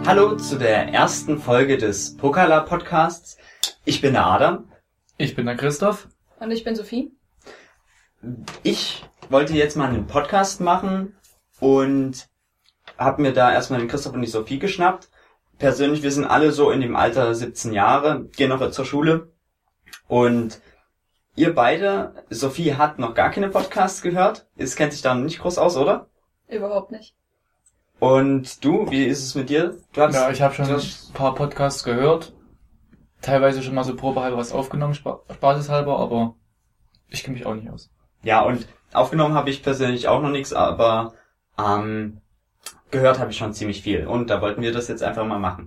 Hallo zu der ersten Folge des Pokala Podcasts. Ich bin der Adam. Ich bin der Christoph. Und ich bin Sophie. Ich wollte jetzt mal einen Podcast machen und habe mir da erstmal den Christoph und die Sophie geschnappt. Persönlich, wir sind alle so in dem Alter 17 Jahre, gehen noch zur Schule. Und ihr beide, Sophie hat noch gar keine Podcasts gehört. Es kennt sich da nicht groß aus, oder? Überhaupt nicht. Und du, wie ist es mit dir? Ja, ich habe schon ein paar Podcasts gehört. Teilweise schon mal so probehalber was aufgenommen, spaßeshalber, aber ich kenne mich auch nicht aus. Ja, und aufgenommen habe ich persönlich auch noch nichts, aber gehört habe ich schon ziemlich viel. Und da wollten wir das jetzt einfach mal machen.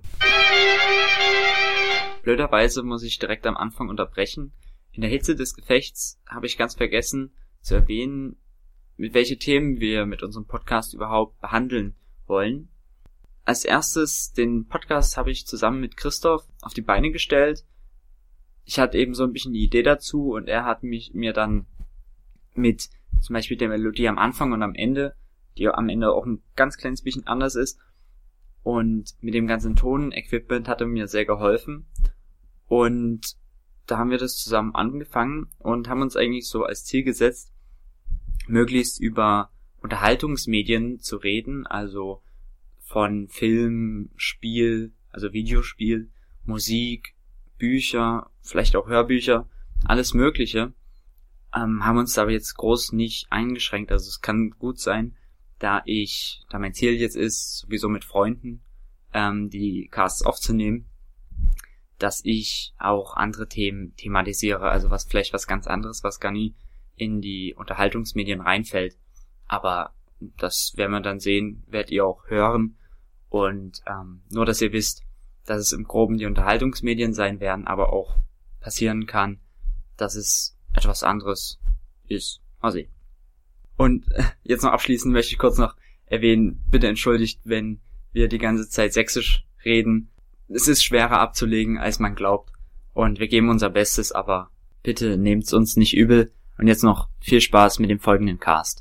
Blöderweise muss ich direkt am Anfang unterbrechen. In der Hitze des Gefechts habe ich ganz vergessen zu erwähnen, mit welche Themen wir mit unserem Podcast überhaupt behandeln wollen. Als erstes, den Podcast habe ich zusammen mit Christoph auf die Beine gestellt. Ich hatte eben so ein bisschen die Idee dazu und er hat mir dann mit zum Beispiel der Melodie am Anfang und am Ende, die am Ende auch ein ganz kleines bisschen anders ist, und mit dem ganzen Tonequipment hat er mir sehr geholfen. Und da haben wir das zusammen angefangen und haben uns eigentlich so als Ziel gesetzt, möglichst über Unterhaltungsmedien zu reden, also von Film, Spiel, also Videospiel, Musik, Bücher, vielleicht auch Hörbücher, alles Mögliche, haben uns aber jetzt groß nicht eingeschränkt. Also es kann gut sein, da mein Ziel jetzt ist, sowieso mit Freunden die Casts aufzunehmen, dass ich auch andere Themen thematisiere, also vielleicht was ganz anderes, was gar nie in die Unterhaltungsmedien reinfällt. Aber das werden wir dann sehen, werdet ihr auch hören. Und nur, dass ihr wisst, dass es im Groben die Unterhaltungsmedien sein werden, aber auch passieren kann, dass es etwas anderes ist. Mal sehen. Und jetzt noch abschließend möchte ich kurz noch erwähnen, bitte entschuldigt, wenn wir die ganze Zeit sächsisch reden. Es ist schwerer abzulegen, als man glaubt. Und wir geben unser Bestes, aber bitte nehmt's uns nicht übel. Und jetzt noch viel Spaß mit dem folgenden Cast.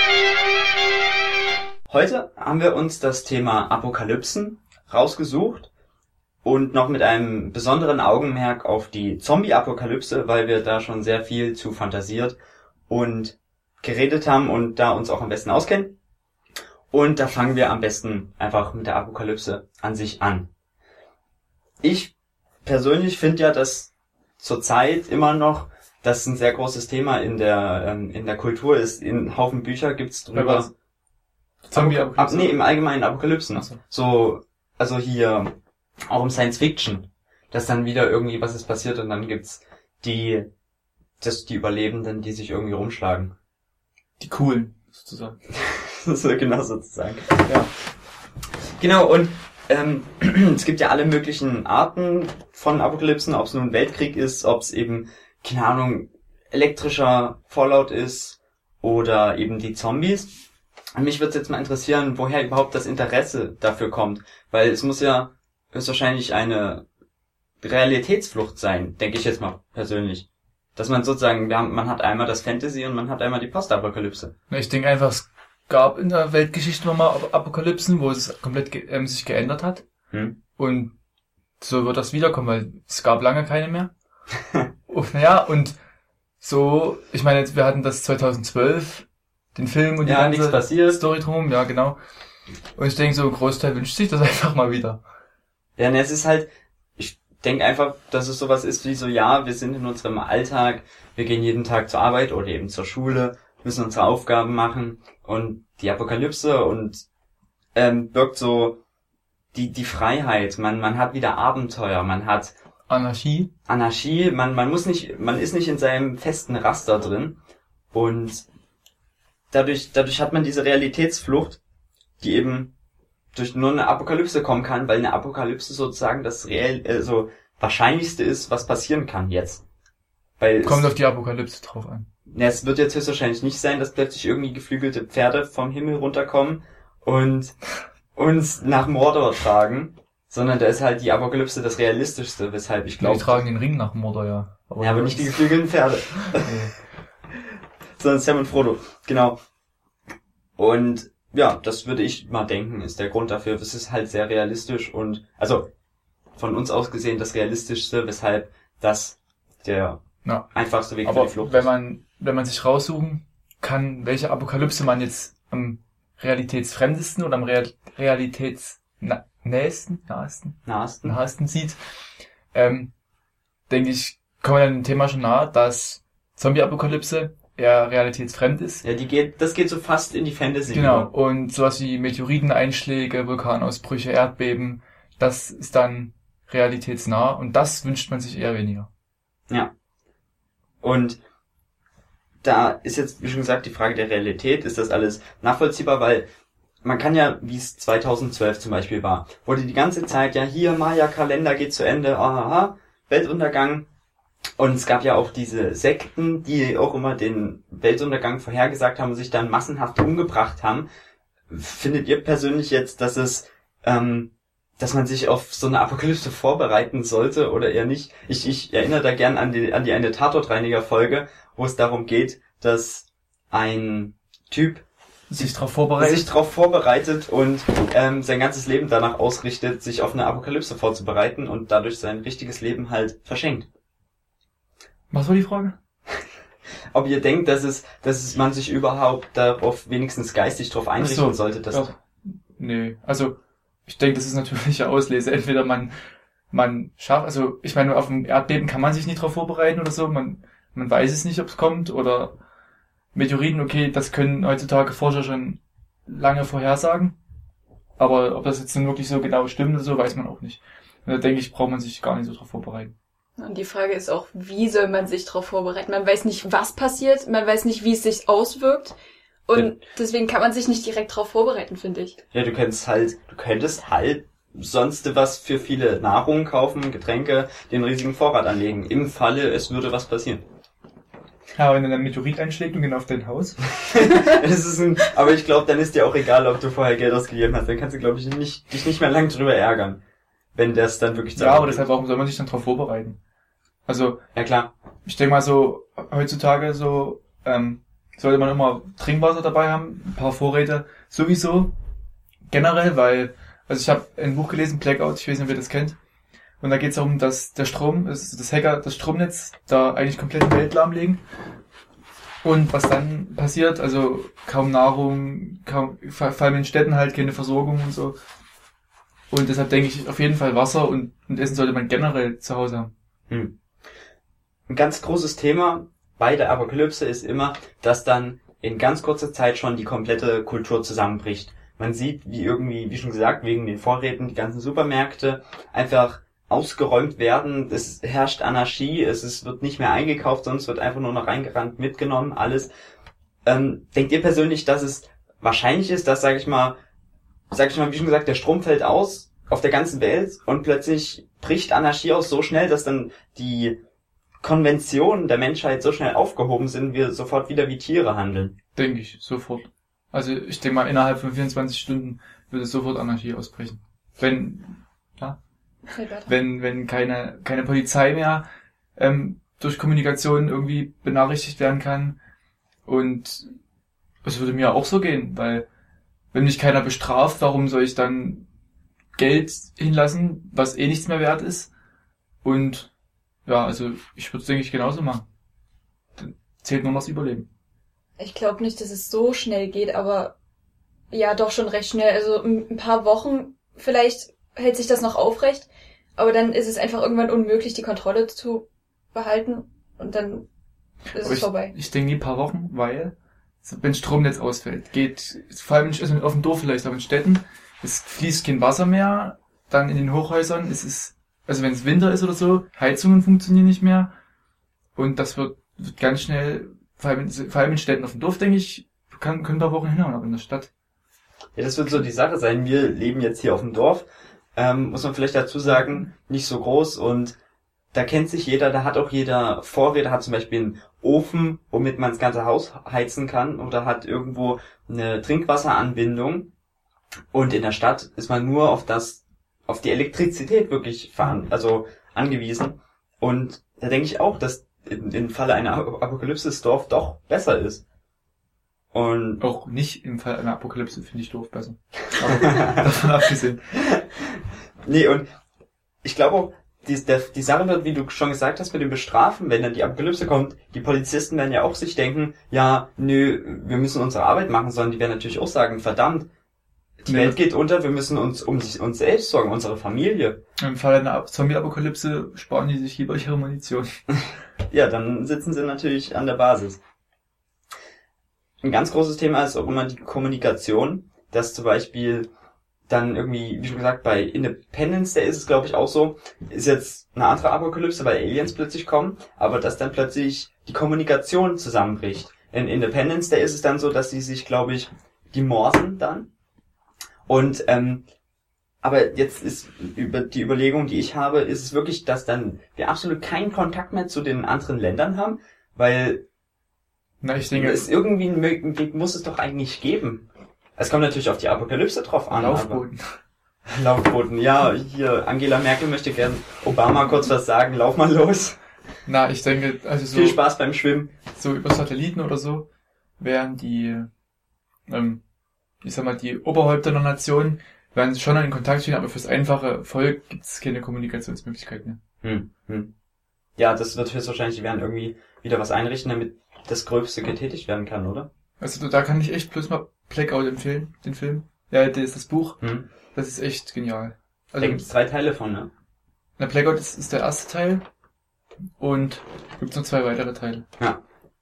Heute haben wir uns das Thema Apokalypsen rausgesucht und noch mit einem besonderen Augenmerk auf die Zombie-Apokalypse, weil wir da schon sehr viel zu fantasiert und geredet haben und da uns auch am besten auskennen. Und da fangen wir am besten einfach mit der Apokalypse an sich an. Ich persönlich finde ja, dass zurzeit immer noch das ein sehr großes Thema in der Kultur ist. In Haufen Bücher gibt's drüber. Zombie-Apokalypse? Nee, im Allgemeinen Apokalypsen. So, also hier auch im Science Fiction, dass dann wieder irgendwie was ist passiert und dann gibt's die Überlebenden, die sich irgendwie rumschlagen. Die coolen, sozusagen. So, genau, sozusagen. Ja. Genau, und es gibt ja alle möglichen Arten von Apokalypsen, ob es nun Weltkrieg ist, ob es eben, keine Ahnung, elektrischer Fallout ist oder eben die Zombies. Und mich würde es jetzt mal interessieren, woher überhaupt das Interesse dafür kommt, weil es muss ja höchstwahrscheinlich eine Realitätsflucht sein, denke ich jetzt mal persönlich. Dass man sozusagen, man hat einmal das Fantasy und man hat einmal die Postapokalypse. Ich denke einfach, es gab in der Weltgeschichte nochmal Apokalypsen, wo es komplett sich geändert hat. Und so wird das wiederkommen, weil es gab lange keine mehr. und so, ich meine, wir hatten das 2012, den Film und die ganze Story drum, ja genau. Und ich denke so, ein Großteil wünscht sich das einfach mal wieder. Ja, ne, es ist halt, ich denke einfach, dass es sowas ist wie so, ja, wir sind in unserem Alltag, wir gehen jeden Tag zur Arbeit oder eben zur Schule, müssen unsere Aufgaben machen und die Apokalypse und birgt so die Freiheit, man hat wieder Abenteuer, man hat Anarchie, man ist nicht in seinem festen Raster drin und dadurch hat man diese Realitätsflucht, die eben durch nur eine Apokalypse kommen kann, weil eine Apokalypse sozusagen das so Wahrscheinlichste ist, was passieren kann jetzt. Weil kommt auf die Apokalypse drauf an. Ja, es wird jetzt höchstwahrscheinlich nicht sein, dass plötzlich irgendwie geflügelte Pferde vom Himmel runterkommen und uns nach Mordor tragen, sondern da ist halt die Apokalypse das Realistischste, weshalb ich glaube... Die tragen den Ring nach Mordor, ja. Aber nicht die geflügelten Pferde. Sondern Sam und Frodo, genau. Und ja, das würde ich mal denken, ist der Grund dafür. Es ist halt sehr realistisch und, also, von uns aus gesehen das Realistischste, weshalb das der einfachste Weg für die Flucht ist. Wenn man sich raussuchen kann, welche Apokalypse man jetzt am realitätsfremdesten oder am realitätsnähesten sieht, denke ich, kommen wir dem Thema schon nahe, dass Zombie-Apokalypse eher realitätsfremd ist. Ja, das geht so fast in die Fantasy. Genau, und sowas wie Meteoriteneinschläge, Vulkanausbrüche, Erdbeben, das ist dann realitätsnah und das wünscht man sich eher weniger. Ja. Und da ist jetzt, wie schon gesagt, die Frage der Realität. Ist das alles nachvollziehbar? Weil man kann ja, wie es 2012 zum Beispiel war, wurde die ganze Zeit, ja hier, Maya-Kalender geht zu Ende, Weltuntergang. Und es gab ja auch diese Sekten, die auch immer den Weltuntergang vorhergesagt haben und sich dann massenhaft umgebracht haben. Findet ihr persönlich jetzt, dass es, dass man sich auf so eine Apokalypse vorbereiten sollte oder eher nicht? Ich erinnere da gern an die eine Tatortreiniger-Folge, wo es darum geht, dass ein Typ sich darauf vorbereitet und sein ganzes Leben danach ausrichtet, sich auf eine Apokalypse vorzubereiten und dadurch sein richtiges Leben halt verschenkt. Was war die Frage? Ob ihr denkt, dass man sich überhaupt darauf wenigstens geistig drauf einrichten sollte, dass... Ja. Nee, also ich denke, das ist natürliche Auslese. Entweder man schafft, also ich meine, auf ein Erdbeben kann man sich nicht drauf vorbereiten oder so, man weiß es nicht, ob es kommt, oder Meteoriten, okay, das können heutzutage Forscher schon lange vorhersagen, aber ob das jetzt nun wirklich so genau stimmt oder so, weiß man auch nicht. Und da denke ich, braucht man sich gar nicht so drauf vorbereiten. Und die Frage ist auch, wie soll man sich darauf vorbereiten? Man weiß nicht, was passiert, man weiß nicht, wie es sich auswirkt. Und deswegen kann man sich nicht direkt darauf vorbereiten, finde ich. Ja, du könntest halt sonst was für viele Nahrung kaufen, Getränke, den riesigen Vorrat anlegen. Im Falle, es würde was passieren. Ja, wenn dann ein Meteorit einschlägt und genau auf dein Haus. Aber ich glaube, dann ist dir auch egal, ob du vorher Geld ausgegeben hast. Dann kannst du, glaube ich, dich nicht mehr lang drüber ärgern. Wenn das dann wirklich... Ja, aber deshalb soll man sich dann darauf vorbereiten. Also, ja klar. Ich denke mal so, heutzutage so, sollte man immer Trinkwasser dabei haben, ein paar Vorräte sowieso, generell, weil, also ich habe ein Buch gelesen, Blackout, ich weiß nicht, ob ihr das kennt, und da geht es darum, dass der Strom, das Hacker, das Stromnetz da eigentlich komplett die Welt lahmlegen, und was dann passiert, also kaum Nahrung, vor allem in Städten halt keine Versorgung und so, und deshalb denke ich, auf jeden Fall Wasser und Essen sollte man generell zu Hause haben. Ein ganz großes Thema bei der Apokalypse ist immer, dass dann in ganz kurzer Zeit schon die komplette Kultur zusammenbricht. Man sieht, wie schon gesagt, wegen den Vorräten die ganzen Supermärkte einfach ausgeräumt werden. Es herrscht Anarchie, es wird nicht mehr eingekauft, sonst wird einfach nur noch reingerannt, mitgenommen, alles. Denkt ihr persönlich, dass es wahrscheinlich ist, dass, sag ich mal, wie schon gesagt, der Strom fällt aus auf der ganzen Welt und plötzlich bricht Anarchie aus so schnell, dass dann die Konventionen der Menschheit so schnell aufgehoben sind, wir sofort wieder wie Tiere handeln? Denke ich, sofort. Also ich denke mal, innerhalb von 24 Stunden würde sofort Anarchie ausbrechen. Wenn keine Polizei mehr durch Kommunikation irgendwie benachrichtigt werden kann. Und es würde mir auch so gehen, weil wenn mich keiner bestraft, warum soll ich dann Geld hinlassen, was eh nichts mehr wert ist? Und ja, also ich würde es, denke ich, genauso machen. Dann zählt nur noch das Überleben. Ich glaube nicht, dass es so schnell geht, aber ja, doch schon recht schnell. Also ein paar Wochen vielleicht hält sich das noch aufrecht, aber dann ist es einfach irgendwann unmöglich, die Kontrolle zu behalten und dann ist es vorbei. Ich denke nie ein paar Wochen, weil wenn Stromnetz ausfällt, geht vor allem also auf dem Dorf vielleicht, aber in Städten, es fließt kein Wasser mehr, dann in den Hochhäusern ist es, also wenn es Winter ist oder so, Heizungen funktionieren nicht mehr und das wird ganz schnell, vor allem in Städten, auf dem Dorf, denke ich, können ein paar Wochen hinhauen, aber in der Stadt. Ja, das wird so die Sache sein. Wir leben jetzt hier auf dem Dorf, muss man vielleicht dazu sagen, nicht so groß und da kennt sich jeder, da hat auch jeder Vorräte, hat zum Beispiel einen Ofen, womit man das ganze Haus heizen kann oder hat irgendwo eine Trinkwasseranbindung und in der Stadt ist man nur auf die Elektrizität wirklich angewiesen und da denke ich auch, dass im Falle einer Apokalypse das Dorf doch besser ist. Und auch nicht im Fall einer Apokalypse finde ich doof besser. Aber davon abgesehen. Nee, und ich glaube auch, die Sache wird, wie du schon gesagt hast, mit dem Bestrafen, wenn dann die Apokalypse kommt, die Polizisten werden ja auch sich denken, ja, nö, wir müssen unsere Arbeit machen, sondern die werden natürlich auch sagen, verdammt, die Welt geht unter, wir müssen uns um uns selbst sorgen, unsere Familie. Im Fall einer Zombie-Apokalypse sparen die sich lieber ihre Munition. Ja, dann sitzen sie natürlich an der Basis. Ein ganz großes Thema ist auch immer die Kommunikation, dass zum Beispiel dann irgendwie, wie schon gesagt, bei Independence Day ist es, glaube ich, auch so, ist jetzt eine andere Apokalypse, weil Aliens plötzlich kommen, aber dass dann plötzlich die Kommunikation zusammenbricht. In Independence Day ist es dann so, dass sie sich, glaube ich, die morsen dann. Und aber jetzt ist über die Überlegung, die ich habe, ist es wirklich, dass dann wir absolut keinen Kontakt mehr zu den anderen Ländern haben, weil ich denke, es irgendwie einen Weg muss es doch eigentlich geben. Es kommt natürlich auf die Apokalypse drauf an. Laufboden, ja, hier, Angela Merkel möchte gern Obama kurz was sagen, lauf mal los. Na, ich denke, also so... Viel Spaß beim Schwimmen. So über Satelliten oder so wären die, ich sag mal, die Oberhäupter der Nation werden schon in Kontakt stehen, aber fürs einfache Volk gibt es keine Kommunikationsmöglichkeit mehr. Ja, das wird höchstwahrscheinlich, die werden irgendwie wieder was einrichten, damit das Gröbste getätigt werden kann, oder? Also da kann ich echt bloß mal Blackout empfehlen, den Film. Ja, das Buch. Das ist echt genial. Also, da gibt's 3 Teile von, ne? Na, Blackout ist der erste Teil und gibt's noch 2 weitere Teile. Ja.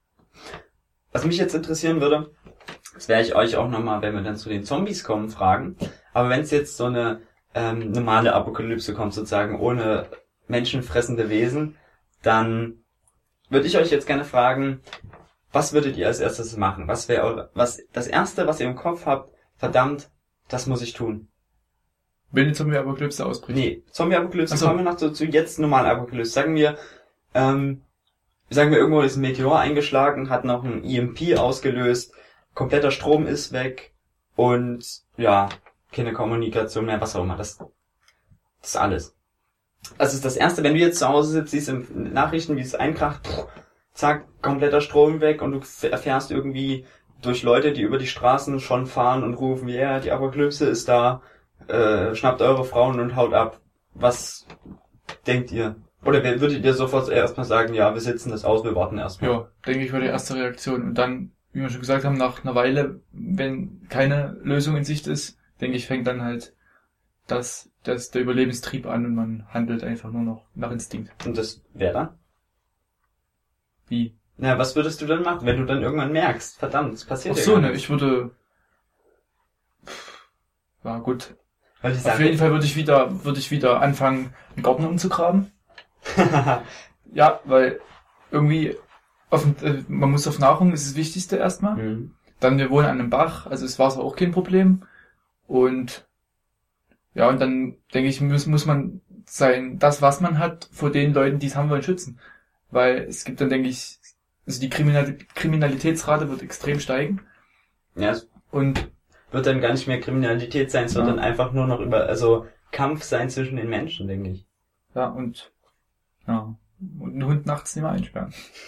Was mich jetzt interessieren würde, das werde ich euch auch nochmal, wenn wir dann zu den Zombies kommen, fragen. Aber wenn es jetzt so eine normale Apokalypse kommt, sozusagen ohne menschenfressende Wesen, dann würde ich euch jetzt gerne fragen, was würdet ihr als erstes machen? Was wäre das Erste, was ihr im Kopf habt? Verdammt, das muss ich tun. Wenn die Zombie-Apokalypse ausbricht. Nee, Zombie-Apokalypse kommen wir noch zu jetzt normalen Apokalypse. Sagen wir irgendwo ist ein Meteor eingeschlagen, hat noch ein EMP ausgelöst, kompletter Strom ist weg und ja, keine Kommunikation mehr, was auch immer. Das ist alles. Das ist das Erste, wenn du jetzt zu Hause sitzt, siehst in Nachrichten, wie es einkracht, zack, kompletter Strom weg und du erfährst irgendwie durch Leute, die über die Straßen schon fahren und rufen, ja, die Apokalypse ist da, schnappt eure Frauen und haut ab. Was denkt ihr? Oder würdet ihr sofort erstmal sagen, ja, wir sitzen das aus, wir warten erstmal? Ja, denke ich, war die erste Reaktion. Und dann, wie wir schon gesagt haben, nach einer Weile, wenn keine Lösung in Sicht ist, denke ich, fängt dann halt der Überlebenstrieb an und man handelt einfach nur noch nach Instinkt. Und das wäre dann? Wie? Na, was würdest du dann machen, wenn du dann irgendwann merkst, verdammt, es passiert ja gar nichts? Ich würde... Ja, gut. Auf jeden Fall würde ich wieder anfangen, einen Garten umzugraben. Ja, weil irgendwie man muss auf Nahrung, ist das Wichtigste erstmal. Dann, wir wohnen an einem Bach, also ist Wasser auch kein Problem. Und ja, und dann denke ich, muss man das, was man hat, vor den Leuten, die es haben wollen, schützen. Weil es gibt dann, denke ich, also die Kriminalitätsrate wird extrem steigen. Ja, und wird dann gar nicht mehr Kriminalität sein, sondern einfach nur noch Kampf sein zwischen den Menschen, denke ich. Ja, und einen Hund nachts nicht mehr einsperren.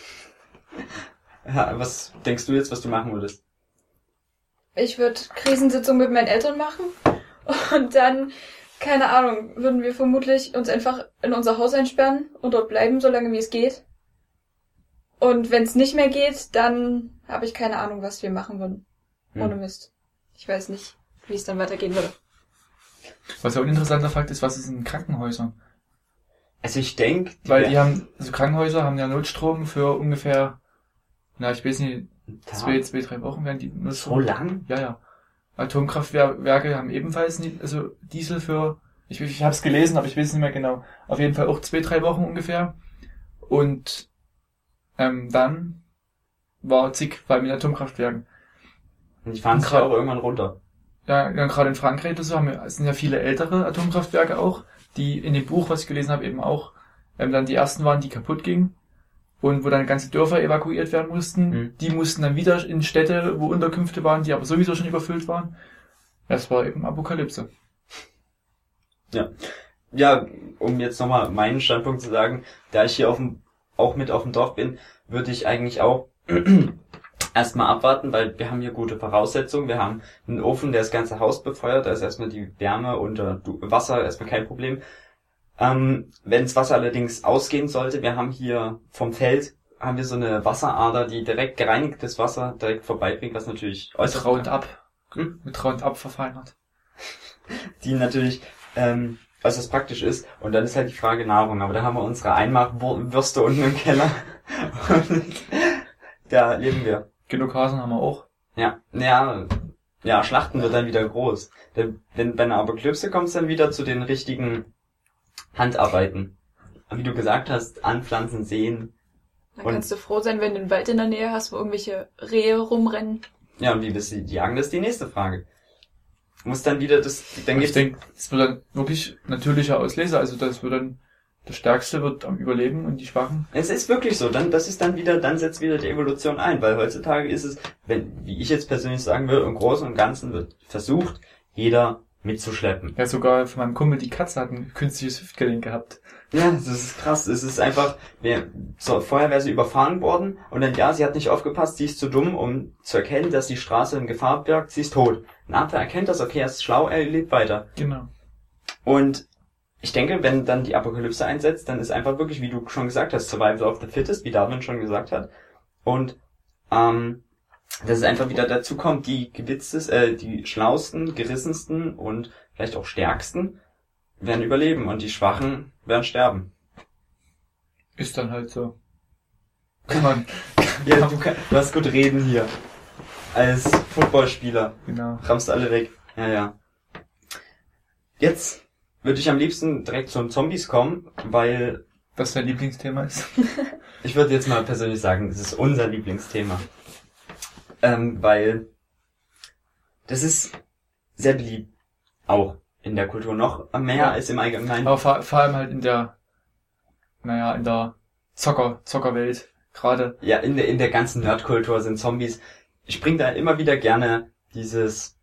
Ja, was denkst du jetzt, was du machen würdest? Ich würde Krisensitzung mit meinen Eltern machen und dann, keine Ahnung, würden wir vermutlich uns einfach in unser Haus einsperren und dort bleiben, solange wie es geht. Und wenn es nicht mehr geht, dann habe ich keine Ahnung, was wir machen würden. Ohne Mist. Ich weiß nicht, wie es dann weitergehen würde. Was ja auch ein interessanter Fakt ist, was ist in Krankenhäusern? Also ich denke... Weil Krankenhäuser haben ja Notstrom für ungefähr, ich weiß nicht, 2-3 Wochen werden die Notstrom. So lang? Ja. Atomkraftwerke haben ebenfalls Diesel für, ich habe es gelesen, aber ich weiß nicht mehr genau, auf jeden Fall auch 2-3 Wochen ungefähr. Und dann war vor allem mit Atomkraftwerken. Und die fahren sich auch irgendwann runter. Ja, gerade in Frankreich oder so sind ja viele ältere Atomkraftwerke auch, die in dem Buch, was ich gelesen habe, eben auch dann die ersten waren, die kaputt gingen und wo dann ganze Dörfer evakuiert werden mussten. Die mussten dann wieder in Städte, wo Unterkünfte waren, die aber sowieso schon überfüllt waren. Das war eben Apokalypse. Ja, um jetzt nochmal meinen Standpunkt zu sagen, da ich hier auch mit auf dem Dorf bin, würde ich eigentlich auch erstmal abwarten, weil wir haben hier gute Voraussetzungen. Wir haben einen Ofen, der das ganze Haus befeuert. Da ist erstmal die Wärme und Wasser erstmal kein Problem. Wenn das Wasser allerdings ausgehen sollte, wir haben hier vom Feld haben wir so eine Wasserader, die direkt gereinigtes Wasser direkt vorbeibringt, was natürlich äußerst mit Roundup verfeinert. Die natürlich äußerst praktisch ist. Und dann ist halt die Frage Nahrung. Aber da haben wir unsere Einmachwürste unten im Keller. Und da leben wir. Genug Hasen haben wir auch. Ja, Schlachten wird dann wieder groß. Denn bei einer Apokalypse kommt es dann wieder zu den richtigen Handarbeiten. Wie du gesagt hast, anpflanzen, säen. Dann kannst du froh sein, wenn du einen Wald in der Nähe hast, wo irgendwelche Rehe rumrennen. Ja, und wie willst du die jagen, das ist die nächste Frage. Muss dann wieder ich denke, das wird dann wirklich natürlicher Auslese, also das wird dann, der Stärkste wird am Überleben und die Schwachen. Es ist wirklich so, dann setzt wieder die Evolution ein, weil heutzutage ist es, wie ich jetzt persönlich sagen würde, im Großen und Ganzen wird versucht, jeder mitzuschleppen. Ja, sogar von meinem Kumpel, die Katze hat ein künstliches Hüftgelenk gehabt. Ja, das ist krass. Es ist einfach, vorher wäre sie überfahren worden und dann, sie hat nicht aufgepasst, sie ist zu dumm, um zu erkennen, dass die Straße in Gefahr birgt, sie ist tot. Ein Affe erkennt das, okay, er ist schlau, er lebt weiter. Genau. Und ich denke, wenn dann die Apokalypse einsetzt, dann ist einfach wirklich, wie du schon gesagt hast, Survival of the Fittest, wie Darwin schon gesagt hat. Und, dass es einfach wieder dazu kommt, die schlausten, gerissensten und vielleicht auch stärksten werden überleben und die Schwachen werden sterben. Ist dann halt so. Kann man. Ja, du hast gut reden hier. Als Footballspieler. Genau. Rammst alle weg. Ja. Jetzt würde ich am liebsten direkt zu den Zombies kommen, weil... Was dein Lieblingsthema ist? Ich würde jetzt mal persönlich sagen, das ist unser Lieblingsthema. Weil das ist sehr beliebt. Auch in der Kultur noch mehr als im Allgemeinen. Aber vor allem halt in der Zockerwelt gerade. Ja, in der ganzen Nerdkultur sind Zombies. Ich bringe da immer wieder gerne dieses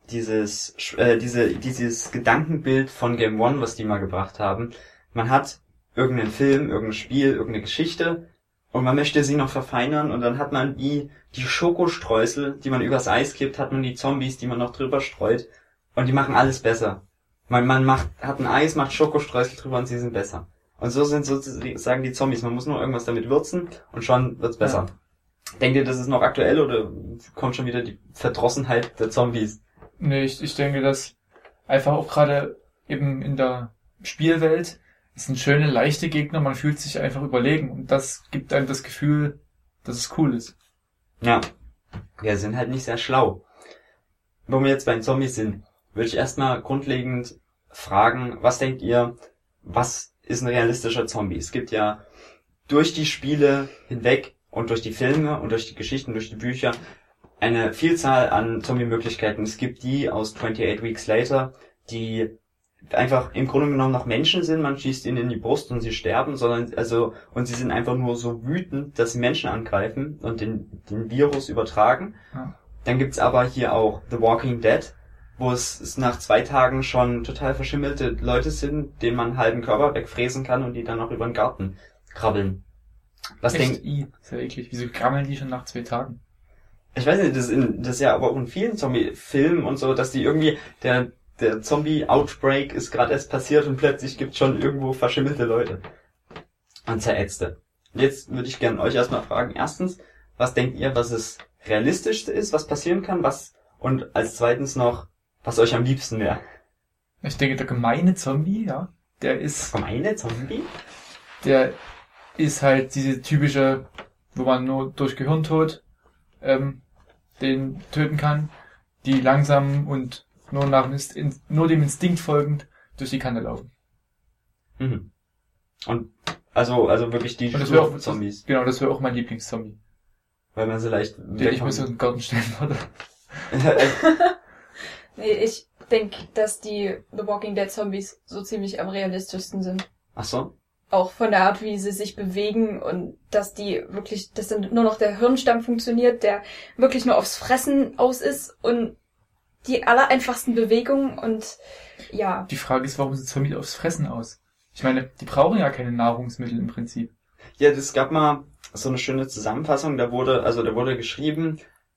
Gedankenbild von Game One, was die mal gebracht haben. Man hat irgendeinen Film, irgendein Spiel, irgendeine Geschichte und man möchte sie noch verfeinern und dann hat man wie die Schokostreusel, die man übers Eis kippt, hat man die Zombies, die man noch drüber streut und die machen alles besser. Man hat ein Eis, macht Schokostreusel drüber und sie sind besser. Und so sind sozusagen die Zombies. Man muss nur irgendwas damit würzen und schon wird's besser. Ja. Denkt ihr, das ist noch aktuell oder kommt schon wieder die Verdrossenheit der Zombies? Nee, ich denke, dass einfach auch gerade eben in der Spielwelt es sind schöne, leichte Gegner, man fühlt sich einfach überlegen und das gibt einem das Gefühl, dass es cool ist. Ja, wir sind halt nicht sehr schlau. Wo wir jetzt bei den Zombies sind, würde ich erstmal grundlegend fragen, was denkt ihr, was ist ein realistischer Zombie? Es gibt ja durch die Spiele hinweg und durch die Filme und durch die Geschichten, durch die Bücher eine Vielzahl an Zombie-Möglichkeiten. Es gibt die aus 28 Weeks Later, die einfach im Grunde genommen noch Menschen sind, man schießt ihnen in die Brust und sie sterben, und sie sind einfach nur so wütend, dass sie Menschen angreifen und den Virus übertragen. Ja. Dann gibt's aber hier auch The Walking Dead, wo es nach 2 Tagen schon total verschimmelte Leute sind, denen man einen halben Körper wegfräsen kann und die dann noch über den Garten krabbeln. Was denkt ihr? Ist ja eklig. Wieso krabbeln die schon nach 2 Tagen? Ich weiß nicht, das ist ja aber auch in vielen Zombie-Filmen und so, dass die irgendwie, der Zombie-Outbreak ist gerade erst passiert und plötzlich gibt's schon irgendwo verschimmelte Leute. Und Zerätzte. Jetzt würde ich gerne euch erstmal fragen, erstens, was denkt ihr, was das Realistischste ist, was passieren kann, und als zweitens noch, was euch am liebsten wäre? Ich denke, der gemeine Zombie, ja, der ist... Gemeine Zombie? Der ist halt diese typische, wo man nur durch Gehirntod den töten kann, die langsam und nur dem Instinkt folgend durch die Kante laufen. Mhm. Und also wirklich die Zombies. Genau, das wäre auch mein Lieblingszombie. Weil man so leicht... Den ich mir so in den Garten stellen würde. Nee, ich denke, dass die The Walking Dead Zombies so ziemlich am realistischsten sind. Ach so? Auch von der Art, wie sie sich bewegen und dass dann nur noch der Hirnstamm funktioniert, der wirklich nur aufs Fressen aus ist und die allereinfachsten Bewegungen und ja. Die Frage ist, warum sind Zombies aufs Fressen aus? Ich meine, die brauchen ja keine Nahrungsmittel im Prinzip. Ja, es gab mal so eine schöne Zusammenfassung, da wurde geschrieben,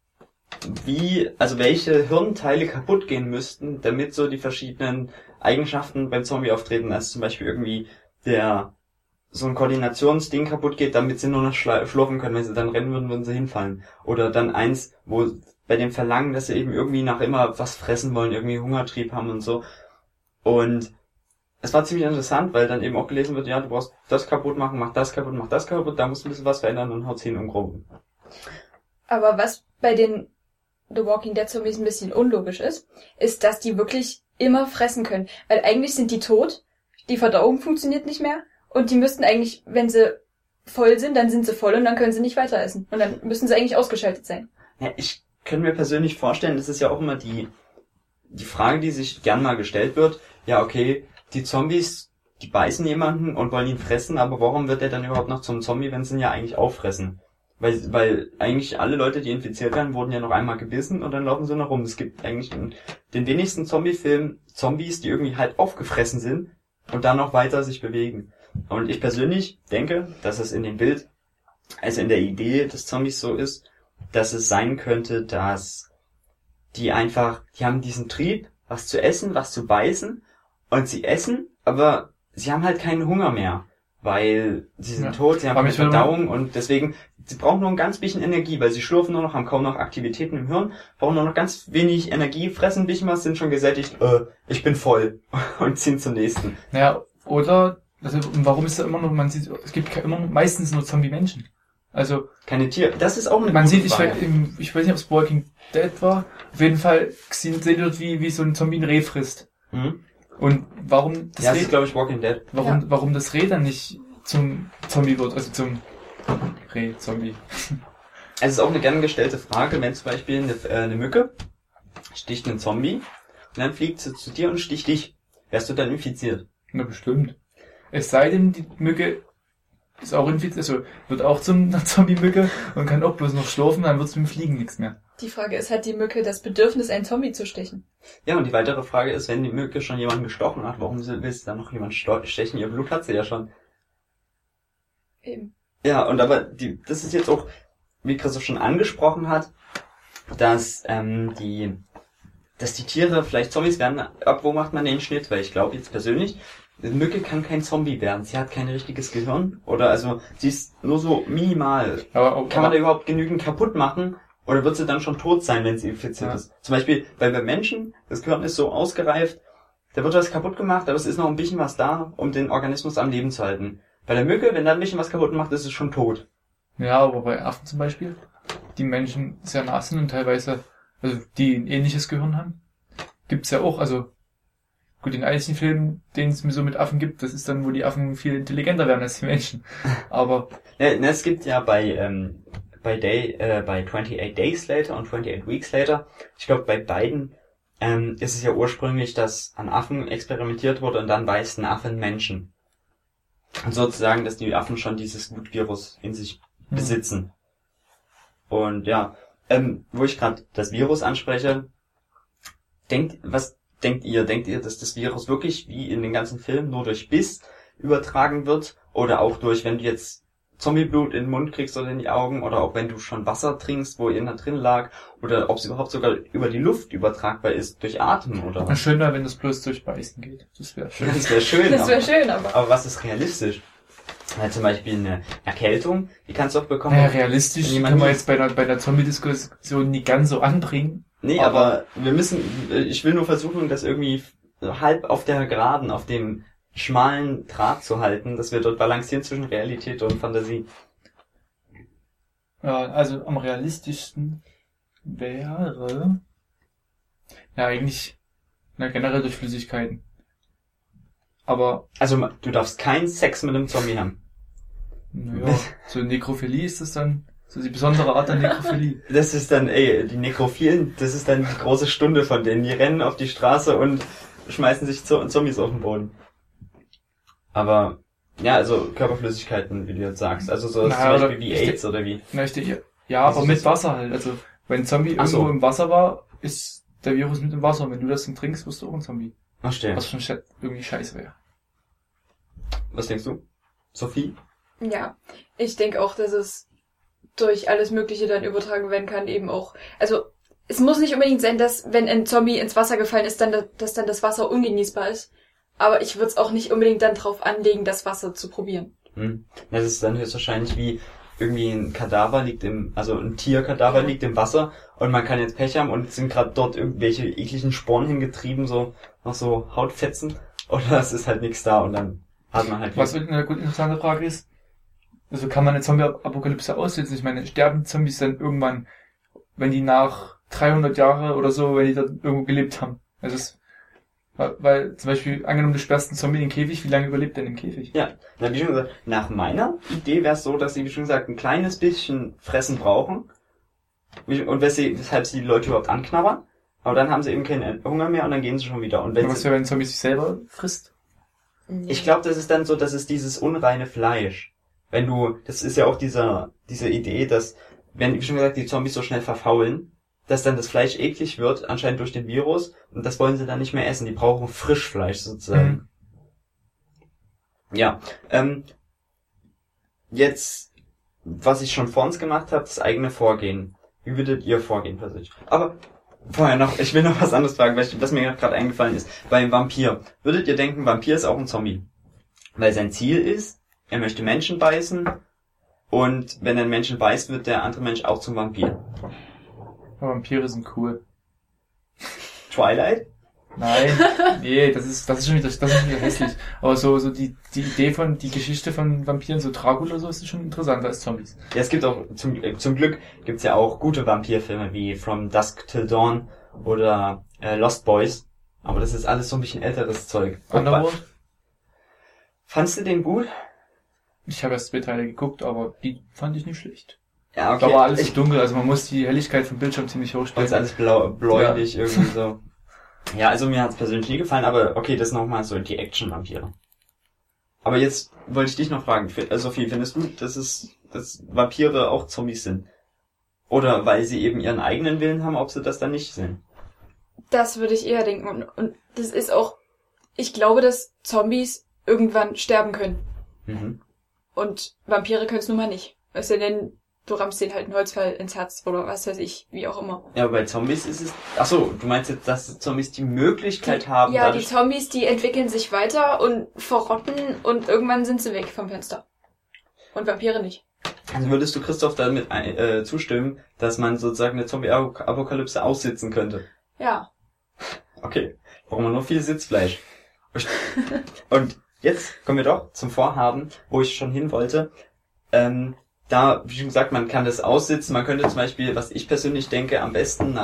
welche Hirnteile kaputt gehen müssten, damit so die verschiedenen Eigenschaften beim Zombie auftreten, dass zum Beispiel irgendwie so ein Koordinationsding kaputt geht, damit sie nur noch schlurfen können. Wenn sie dann rennen würden sie hinfallen. Oder dann eins, wo bei dem Verlangen, dass sie eben irgendwie nach immer was fressen wollen, irgendwie Hungertrieb haben und so. Und es war ziemlich interessant, weil dann eben auch gelesen wird, ja, du brauchst das kaputt machen, mach das kaputt, da musst du ein bisschen was verändern und haut's hin und grob. Aber was bei den The Walking Dead Zombies ein bisschen unlogisch ist, dass die wirklich immer fressen können. Weil eigentlich sind die tot, die Verdauung funktioniert nicht mehr und die müssten eigentlich, wenn sie voll sind, dann sind sie voll und dann können sie nicht weiter essen. Und dann müssen sie eigentlich ausgeschaltet sein. Ja, ich könnte mir persönlich vorstellen, das ist ja auch immer die Frage, die sich gern mal gestellt wird, ja okay, die Zombies, die beißen jemanden und wollen ihn fressen, aber warum wird er dann überhaupt noch zum Zombie, wenn sie ihn ja eigentlich auffressen? Weil eigentlich alle Leute, die infiziert werden, wurden ja noch einmal gebissen und dann laufen sie noch rum. Es gibt eigentlich in den wenigsten Zombie-Filmen Zombies, die irgendwie halt aufgefressen sind und dann noch weiter sich bewegen. Und ich persönlich denke, dass es in dem Bild, also in der Idee des Zombies so ist, dass es sein könnte, dass die haben diesen Trieb, was zu essen, was zu beißen und sie essen, aber sie haben halt keinen Hunger mehr. Weil sie sind tot, sie haben keine Verdauung und deswegen, sie brauchen nur ein ganz bisschen Energie, weil sie schlurfen nur noch, haben kaum noch Aktivitäten im Hirn, brauchen nur noch ganz wenig Energie, fressen ein bisschen was, sind schon gesättigt, ich bin voll und ziehen zum nächsten. Ja, oder, also warum ist da immer noch, man sieht, es gibt immer meistens nur Zombie-Menschen. Also keine Tiere, das ist auch eine man gute sieht, Frage. Ich weiß nicht, ob es Walking Dead war, auf jeden Fall seht ihr, wie so ein Zombie ein Reh frisst. Mhm. Und warum das Reh, ist glaube ich Walking Dead. Warum das Reh dann nicht zum Zombie wird, also zum Reh-Zombie? Es ist auch eine gern gestellte Frage, wenn zum Beispiel eine Mücke sticht einen Zombie und dann fliegt sie zu dir und sticht dich. Wärst du dann infiziert? Na bestimmt. Es sei denn, die Mücke ist auch infiziert, also wird auch zum Zombie-Mücke und kann auch bloß noch schlafen, dann wird es mit dem Fliegen nichts mehr. Die Frage ist, hat die Mücke das Bedürfnis, einen Zombie zu stechen? Ja, und die weitere Frage ist, wenn die Mücke schon jemanden gestochen hat, warum willst du dann noch jemanden stechen? Ihr Blut hat sie ja schon. Eben. Ja, und aber das ist jetzt auch, wie Christoph schon angesprochen hat, dass die Tiere vielleicht Zombies werden. Ab wo macht man den Schnitt? Weil ich glaube jetzt persönlich, eine Mücke kann kein Zombie werden. Sie hat kein richtiges Gehirn. Oder also sie ist nur so minimal. Kann man da überhaupt genügend kaputt machen? Oder wird sie dann schon tot sein, wenn sie infiziert ist? Zum Beispiel, weil bei Menschen, das Gehirn ist so ausgereift, da wird was kaputt gemacht, aber es ist noch ein bisschen was da, um den Organismus am Leben zu halten. Bei der Mücke, wenn da ein bisschen was kaputt macht, ist es schon tot. Ja, aber bei Affen zum Beispiel, die Menschen sehr nah sind und teilweise, also die ein ähnliches Gehirn haben, gibt's ja auch, also gut, in einzelnen Filmen, den es mir so mit Affen gibt, das ist dann, wo die Affen viel intelligenter werden als die Menschen. Aber ja, es gibt ja bei 28 Days Later und 28 Weeks Later, ich glaube bei beiden ist es ja ursprünglich, dass an Affen experimentiert wurde und dann beißen Affen Menschen. Und sozusagen, dass die Affen schon dieses Wutvirus in sich besitzen. Und ja, wo ich gerade das Virus anspreche, was denkt ihr? Denkt ihr, dass das Virus wirklich wie in den ganzen Filmen nur durch Biss übertragen wird? Oder auch durch, wenn du jetzt Zombieblut in den Mund kriegst oder in die Augen? Oder auch wenn du schon Wasser trinkst, wo innen drin lag? Oder ob es überhaupt sogar über die Luft übertragbar ist, durch Atmen oder was? Schön wäre, wenn das bloß durch Beißen geht. Das wäre schön. Das wäre schön. Das wäre schön, aber. Aber was ist realistisch? Zum Beispiel eine Erkältung, die kannst du auch bekommen. Ja, realistisch kann man jetzt bei der Zombie-Diskussion nicht ganz so anbringen. Nee, aber ich will nur versuchen, das irgendwie halb auf der Geraden, auf dem schmalen Draht zu halten, dass wir dort balancieren zwischen Realität und Fantasie. Ja, also am realistischsten wäre ja eigentlich generell durch Flüssigkeiten. Aber also du darfst keinen Sex mit einem Zombie haben. Naja, so Nekrophilie ist das dann, so die besondere Art der Nekrophilie. Das ist dann, die Nekrophilen, das ist dann die große Stunde von denen. Die rennen auf die Straße und schmeißen sich Zombies auf den Boden. Aber, ja, also Körperflüssigkeiten, wie du jetzt sagst. Also so zum Beispiel wie AIDS oder wie. Ja, aber mit Wasser halt. Also wenn ein Zombie irgendwo im Wasser war, ist der Virus mit dem Wasser. Und wenn du das dann trinkst, wirst du auch ein Zombie. Verstehe. Was schon irgendwie scheiße wäre. Was denkst du? Sophie? Ja, ich denke auch, dass es durch alles Mögliche dann übertragen werden kann, eben auch. Also es muss nicht unbedingt sein, dass wenn ein Zombie ins Wasser gefallen ist, dass dann das Wasser ungenießbar ist. Aber ich würde es auch nicht unbedingt dann drauf anlegen, das Wasser zu probieren. Das ist dann höchstwahrscheinlich wie irgendwie ein Kadaver ein Tierkadaver liegt im Wasser und man kann jetzt Pech haben und sind gerade dort irgendwelche ekligen Sporen hingetrieben, so noch so Hautfetzen, oder es ist halt nichts da und dann hat man halt... Was eine gut interessante Frage ist, also kann man eine Zombie-Apokalypse aussitzen? Ich meine, sterben Zombies dann irgendwann, wenn die nach 300 Jahre oder so, wenn die da irgendwo gelebt haben? Also weil zum Beispiel, angenommen, du sperrst einen Zombie in den Käfig, wie lange überlebt der in dem Käfig? Ja, wie schon gesagt, nach meiner Idee wäre es so, dass sie, wie schon gesagt, ein kleines bisschen Fressen brauchen und weshalb sie die Leute überhaupt anknabbern, aber dann haben sie eben keinen Hunger mehr und dann gehen sie schon wieder. Und was wäre, wenn ein Zombie sich selber frisst? Ich glaube, das ist dann so, das ist dieses unreine Fleisch. Das ist ja auch diese Idee, dass, wenn, wie schon gesagt, die Zombies so schnell verfaulen, dass dann das Fleisch eklig wird, anscheinend durch den Virus, und das wollen sie dann nicht mehr essen. Die brauchen Frischfleisch sozusagen. Ja, jetzt, was ich schon vor uns gemacht habe, das eigene Vorgehen. Wie würdet ihr vorgehen persönlich? Aber vorher noch, ich will noch was anderes fragen, was mir gerade eingefallen ist. Beim Vampir. Würdet ihr denken, Vampir ist auch ein Zombie? Weil sein Ziel ist, er möchte Menschen beißen, und wenn er einen Menschen beißt, wird der andere Mensch auch zum Vampir. Vampire sind cool. Twilight? Nein, nee, das ist schon wieder hässlich. Aber so die Geschichte von Vampiren, so Dracula oder so, ist schon interessanter als Zombies. Ja, es gibt auch, zum Glück gibt's ja auch gute Vampirfilme wie From Dusk Till Dawn oder Lost Boys. Aber das ist alles so ein bisschen älteres Zeug. Underworld? Fandst du den gut? Ich habe erst 2 Teile geguckt, aber die fand ich nicht schlecht. Ja, okay. Da war alles so dunkel, also man muss die Helligkeit vom Bildschirm ziemlich hochstellen. Und ist alles bläulich irgendwie so. Ja, also mir hat's persönlich nie gefallen, aber okay, das nochmal so die Action-Vampire. Aber jetzt wollte ich dich noch fragen, Sophie, findest du, dass Vampire auch Zombies sind? Oder weil sie eben ihren eigenen Willen haben, ob sie das dann nicht sind? Das würde ich eher denken. Und das ist auch, ich glaube, dass Zombies irgendwann sterben können. Und Vampire können es nun mal nicht. Es sei denn, du rammst denen halt einen Holzpfeil ins Herz oder was weiß ich, wie auch immer. Ja, bei Zombies ist es... Achso, du meinst jetzt, dass Zombies die Möglichkeit haben... Ja, die Zombies, die entwickeln sich weiter und verrotten und irgendwann sind sie weg vom Fenster. Und Vampire nicht. Also würdest du Christoph damit zustimmen, dass man sozusagen eine Zombie-Apokalypse aussitzen könnte? Ja. Okay, brauchen wir nur viel Sitzfleisch. Und jetzt kommen wir doch zum Vorhaben, wo ich schon hin wollte. Da, wie schon gesagt, man kann das aussitzen. Man könnte zum Beispiel, was ich persönlich denke, am besten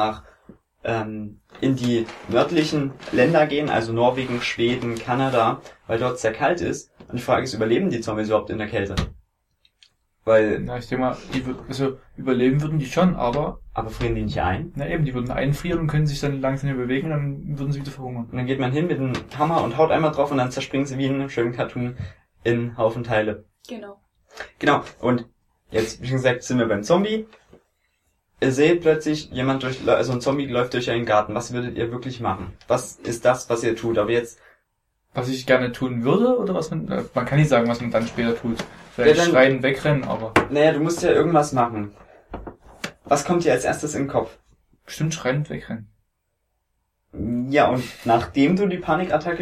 in die nördlichen Länder gehen, also Norwegen, Schweden, Kanada, weil dort sehr kalt ist. Und die Frage ist, überleben die Zombies überhaupt in der Kälte? Weil... Na, ich denke mal, überleben würden die schon, aber... Aber frieren die nicht ein? Na eben, die würden einfrieren und können sich dann langsam bewegen und dann würden sie wieder verhungern. Und dann geht man hin mit einem Hammer und haut einmal drauf und dann zerspringen sie wie in einem schönen Cartoon in Haufen Teile. Genau, und jetzt, wie schon gesagt, sind wir beim Zombie. Ihr seht plötzlich ein Zombie läuft durch einen Garten. Was würdet ihr wirklich machen? Was ist das, was ihr tut? Aber jetzt... Was ich gerne tun würde, oder was man kann nicht sagen, was man dann später tut. Vielleicht schreien, wegrennen, aber... Naja, du musst ja irgendwas machen. Was kommt dir als erstes in den Kopf? Bestimmt schreien und wegrennen. Ja, und nachdem du die Panikattacke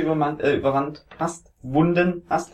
Wunden hast?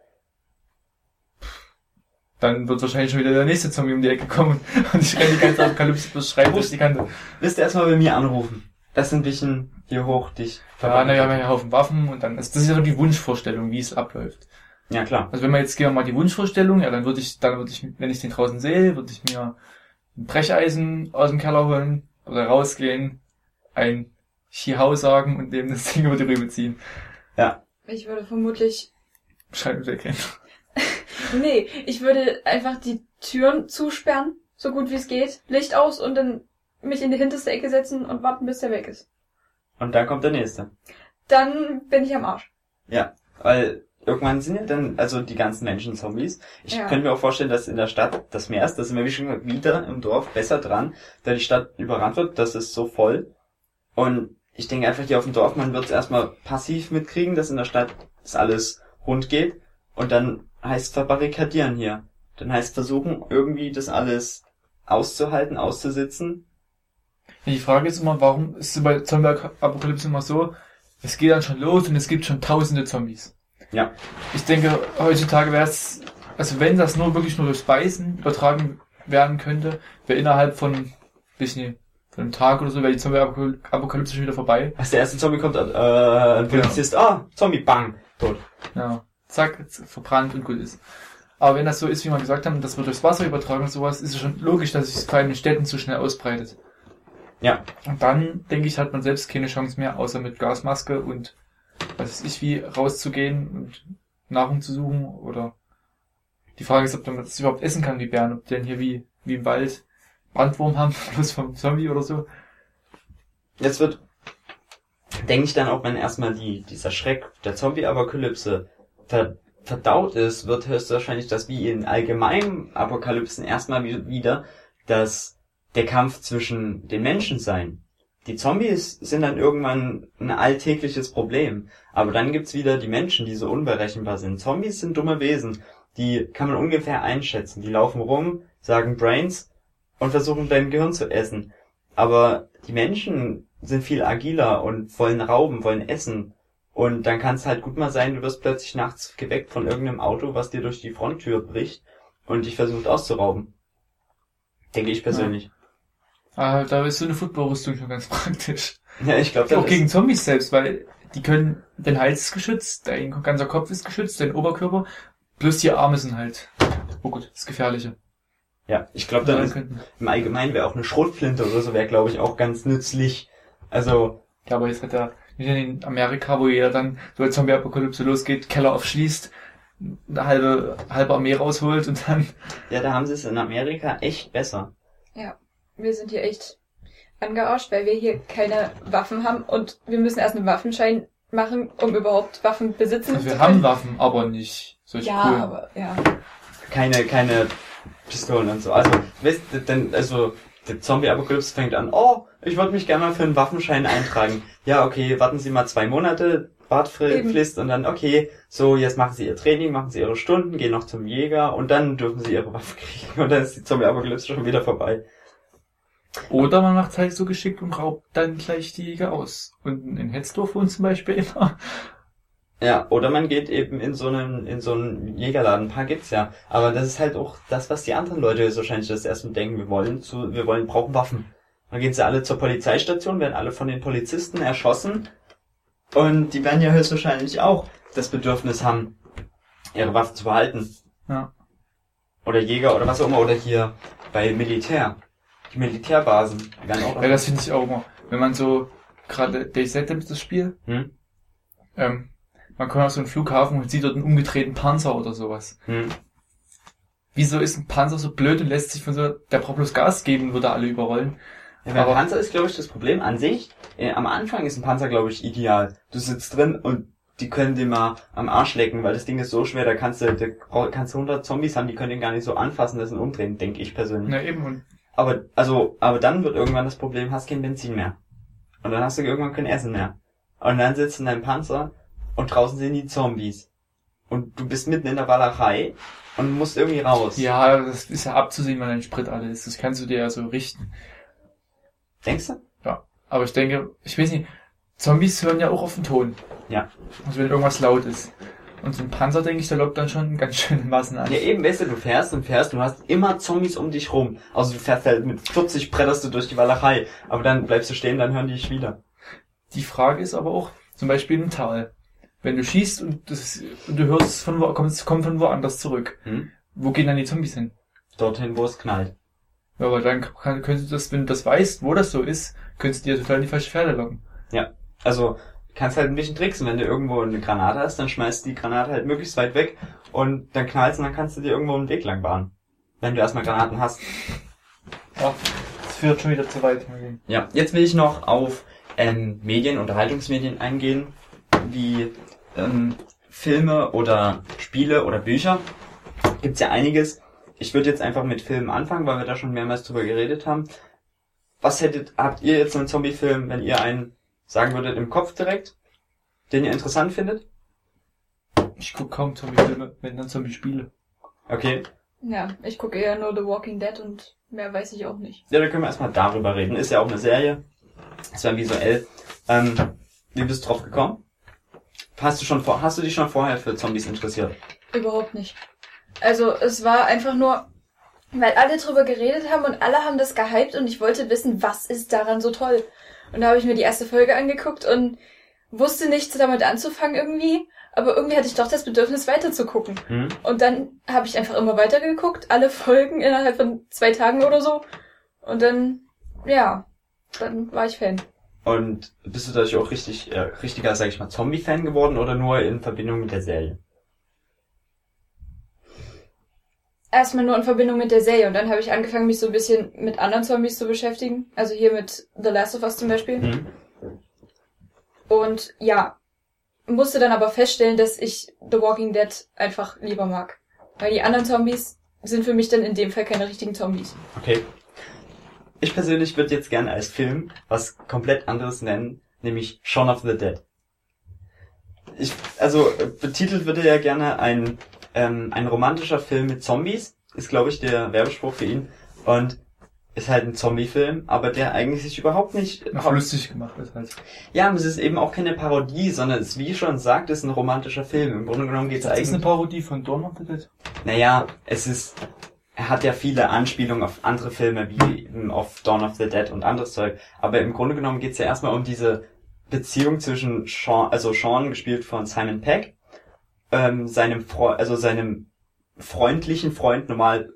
Dann wird wahrscheinlich schon wieder der nächste Zombie um die Ecke kommen und ich renne die ganze Apokalypse bis schreien durch die Kante. Willst du erstmal bei mir anrufen? Das ein bisschen hier hoch dich verwandeln. Ja, wir haben ja einen Haufen Waffen und dann, das ist ja so die Wunschvorstellung, wie es abläuft. Ja, klar. Also wenn wir jetzt, gehen wir mal die Wunschvorstellung, ja, dann würde ich, wenn ich den draußen sehe, würde ich mir ein Brecheisen aus dem Keller holen oder rausgehen, ein Chihau sagen und dem das Ding über die Rübe ziehen. Ja. Ich würde vermutlich... Schreien und wegrennen. Nee, ich würde einfach die Türen zusperren, so gut wie es geht, Licht aus und dann mich in die hinterste Ecke setzen und warten, bis der weg ist. Und dann kommt der nächste. Dann bin ich am Arsch. Ja, weil irgendwann sind ja dann also die ganzen Menschen Zombies. Ich könnte mir auch vorstellen, dass in der Stadt das Meer ist, da sind wir wie schon wieder im Dorf besser dran, da die Stadt überrannt wird, das ist so voll. Und ich denke einfach hier auf dem Dorf, man wird es erstmal passiv mitkriegen, dass in der Stadt das alles rund geht. Und dann heißt verbarrikadieren hier. Dann heißt versuchen, irgendwie das alles auszuhalten, auszusitzen. Die Frage ist immer, warum ist es bei Zombie-Apokalypse immer so, es geht dann schon los und es gibt schon tausende Zombies. Ja. Ich denke, heutzutage wäre es, also wenn das wirklich nur durchs Beißen übertragen werden könnte, wäre innerhalb von einem Tag oder so, wäre die Zombie-Apokalypse schon wieder vorbei. Als der erste Zombie kommt, ein Polizist, Zombie, bang, tot. Ja, zack, verbrannt und gut ist. Aber wenn das so ist, wie wir gesagt haben, das wird durchs Wasser übertragen und sowas, ist es schon logisch, dass es sich vor allem in Städten so schnell ausbreitet. Ja. Und dann, denke ich, hat man selbst keine Chance mehr, außer mit Gasmaske und was weiß ich, wie rauszugehen und Nahrung zu suchen. Oder die Frage ist, ob man das überhaupt essen kann, die Bären. Ob die denn hier wie im Wald Brandwurm haben, bloß vom Zombie oder so. Jetzt wird, denke ich dann auch, wenn erstmal dieser Schreck der Zombie-Apokalypse verdaut ist, wird höchstwahrscheinlich das wie in allgemeinen Apokalypsen erstmal wieder, dass der Kampf zwischen den Menschen sein. Die Zombies sind dann irgendwann ein alltägliches Problem. Aber dann gibt's wieder die Menschen, die so unberechenbar sind. Zombies sind dumme Wesen. Die kann man ungefähr einschätzen. Die laufen rum, sagen Brains und versuchen dein Gehirn zu essen. Aber die Menschen sind viel agiler und wollen rauben, wollen essen. Und dann kann es halt gut mal sein, du wirst plötzlich nachts geweckt von irgendeinem Auto, was dir durch die Fronttür bricht und dich versucht auszurauben. Denke ich persönlich. Ja. Ah, da ist so eine Football-Rüstung schon ganz praktisch. Ja, ich glaube, auch gegen Zombies selbst, weil die können, dein Hals ist geschützt, dein ganzer Kopf ist geschützt, dein Oberkörper, plus die Arme sind halt, oh gut, das Gefährliche. Ja, ich glaube, dann ist, im Allgemeinen wäre auch eine Schrotflinte oder so, wäre, glaube ich, auch ganz nützlich. Also. Ja, aber jetzt hat er nicht in Amerika, wo jeder dann, so als Zombie-Apokalypse losgeht, Keller aufschließt, eine halbe Armee rausholt und dann. Ja, da haben sie es in Amerika echt besser. Ja, wir sind hier echt angearscht, weil wir hier keine Waffen haben und wir müssen erst einen Waffenschein machen, um überhaupt Waffen besitzen also zu können. Wir haben Waffen, aber nicht solche coolen. Aber, ja. Keine Pistolen und so. Also, weißt du, denn, also, der Zombie-Apokalypse fängt an, ich würde mich gerne mal für einen Waffenschein eintragen. Ja, okay, warten Sie mal 2 Monate, Wartfrist und dann, okay, so, jetzt machen Sie Ihr Training, machen Sie Ihre Stunden, gehen noch zum Jäger und dann dürfen Sie Ihre Waffe kriegen und dann ist die Zombie-Apokalypse schon wieder vorbei. Oder man macht halt so geschickt und raubt dann gleich die Jäger aus. Und in Hetzdorf wohnt zum Beispiel immer. Ja, oder man geht eben in so einen Jägerladen. Ein paar gibt's ja. Aber das ist halt auch das, was die anderen Leute jetzt wahrscheinlich das erste denken. Wir brauchen Waffen. Dann gehen sie alle zur Polizeistation, werden alle von den Polizisten erschossen. Und die werden ja höchstwahrscheinlich auch das Bedürfnis haben, ihre Waffen zu behalten. Ja. Oder Jäger oder was auch immer. Oder hier bei Militär. Die Militärbasen. Die werden auch. Ja, das finde ich auch immer. Wenn man so, gerade Days Later das Spiel, man kommt auf so einen Flughafen und sieht dort einen umgedrehten Panzer oder sowas. Wieso ist ein Panzer so blöd und lässt sich der braucht bloß Gas geben, würde alle überrollen. Ja, aber Panzer ist, glaube ich, das Problem an sich. Am Anfang ist ein Panzer, glaube ich, ideal. Du sitzt drin und die können dir mal am Arsch lecken, weil das Ding ist so schwer, da kannst du 100 Zombies haben, die können den gar nicht so anfassen, das sind umdrehen, denke ich persönlich. Na eben. Aber dann wird irgendwann das Problem, hast kein Benzin mehr. Und dann hast du irgendwann kein Essen mehr. Und dann sitzt du in deinem Panzer und draußen sind die Zombies. Und du bist mitten in der Walachei und musst irgendwie raus. Ja, das ist ja abzusehen, wenn dein Sprit alle ist. Das kannst du dir ja so richten. Denkst du? Ja. Aber ich denke, ich weiß nicht, Zombies hören ja auch auf den Ton. Ja. Also wenn irgendwas laut ist. Und so ein Panzer, denke ich, der lockt dann schon ganz schöne Massen an. Ja eben, weißt du fährst und du hast immer Zombies um dich rum. Also du fährst halt mit 40 bretterst du durch die Walachei. Aber dann bleibst du stehen, dann hören die dich wieder. Die Frage ist aber auch, zum Beispiel im Tal. Wenn du schießt und du hörst es kommt von woanders zurück. Wo gehen dann die Zombies hin? Dorthin, wo es knallt. Ja, aber dann könntest du das, wenn du das weißt, wo das so ist, könntest du dir total in die falsche Pferde locken. Ja, also kannst halt ein bisschen tricksen. Wenn du irgendwo eine Granate hast, dann schmeißt die Granate halt möglichst weit weg und dann knallst und dann kannst du dir irgendwo einen Weg lang bahnen. Wenn du erstmal Granaten hast. Ja, das führt schon wieder zu weit. Ja, jetzt will ich noch auf Medien, Unterhaltungsmedien eingehen, wie Filme oder Spiele oder Bücher. Gibt's ja einiges. Ich würde jetzt einfach mit Filmen anfangen, weil wir da schon mehrmals drüber geredet haben. Habt ihr jetzt einen Zombie-Film, wenn ihr einen sagen würdet, im Kopf direkt, den ihr interessant findet? Ich gucke kaum Zombie-Filme, wenn dann Zombie-Spiele. Okay. Ja, ich gucke eher nur The Walking Dead und mehr weiß ich auch nicht. Ja, da können wir erstmal darüber reden. Ist ja auch eine Serie. Es war visuell. Wie bist du drauf gekommen? Hast du dich schon vorher für Zombies interessiert? Überhaupt nicht. Also es war einfach nur, weil alle drüber geredet haben und alle haben das gehypt und ich wollte wissen, was ist daran so toll. Und da habe ich mir die erste Folge angeguckt und wusste nichts damit anzufangen irgendwie, aber irgendwie hatte ich doch das Bedürfnis weiterzugucken. Und dann habe ich einfach immer weitergeguckt, alle Folgen innerhalb von 2 Tagen oder so. Und dann, ja, dann war ich Fan. Und bist du dadurch auch richtiger, sag ich mal, Zombie-Fan geworden oder nur in Verbindung mit der Serie? Erstmal nur in Verbindung mit der Serie und dann habe ich angefangen, mich so ein bisschen mit anderen Zombies zu beschäftigen. Also hier mit The Last of Us zum Beispiel. Und ja, musste dann aber feststellen, dass ich The Walking Dead einfach lieber mag. Weil die anderen Zombies sind für mich dann in dem Fall keine richtigen Zombies. Okay. Ich persönlich würde jetzt gerne als Film was komplett anderes nennen, nämlich Shaun of the Dead. Betitelt wird ja gerne ein romantischer Film mit Zombies, ist glaube ich der Werbespruch für ihn, und ist halt ein Zombie-Film, aber der eigentlich sich überhaupt nicht lustig gemacht ist halt. Ja, und es ist eben auch keine Parodie, sondern es, wie schon sagt, ist ein romantischer Film. Im Grunde genommen geht's eigentlich... Ist das eine Parodie von Dawn of the Dead? Naja, er hat ja viele Anspielungen auf andere Filme, wie eben auf Dawn of the Dead und anderes Zeug, aber im Grunde genommen geht's ja erstmal um diese Beziehung zwischen Sean, gespielt von Simon Pegg, seinem freundlichen Freund,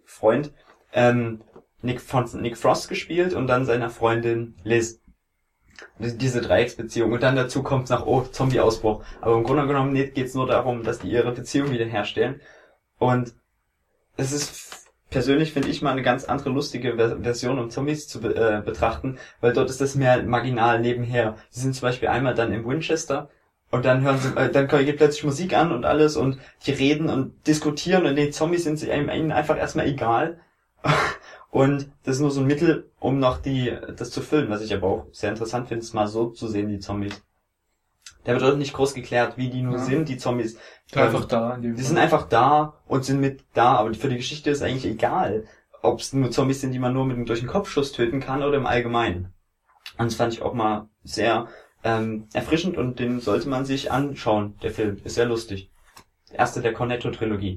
Nick Frost gespielt und dann seiner Freundin Liz. Diese Dreiecksbeziehung. Und dann dazu kommt nach Zombie-Ausbruch. Aber im Grunde genommen geht's nur darum, dass die ihre Beziehung wiederherstellen. Und es ist persönlich, finde ich, mal eine ganz andere lustige Version, um Zombies zu betrachten, weil dort ist das mehr marginal nebenher. Sie sind zum Beispiel einmal dann im Winchester und dann dann geht plötzlich Musik an und alles und die reden und diskutieren und den Zombies sind ihnen einfach erstmal egal. Und das ist nur so ein Mittel, um noch das zu füllen, was ich aber auch sehr interessant finde, ist mal so zu sehen, die Zombies. Da wird dort nicht groß geklärt, wie die nur sind, die Zombies. Einfach da. Die sind einfach da und sind mit da, aber für die Geschichte ist eigentlich egal, ob es nur Zombies sind, die man nur durch einen Kopfschuss töten kann oder im Allgemeinen. Und das fand ich auch mal sehr erfrischend und den sollte man sich anschauen, der Film. Ist sehr lustig. Der erste der Cornetto-Trilogie.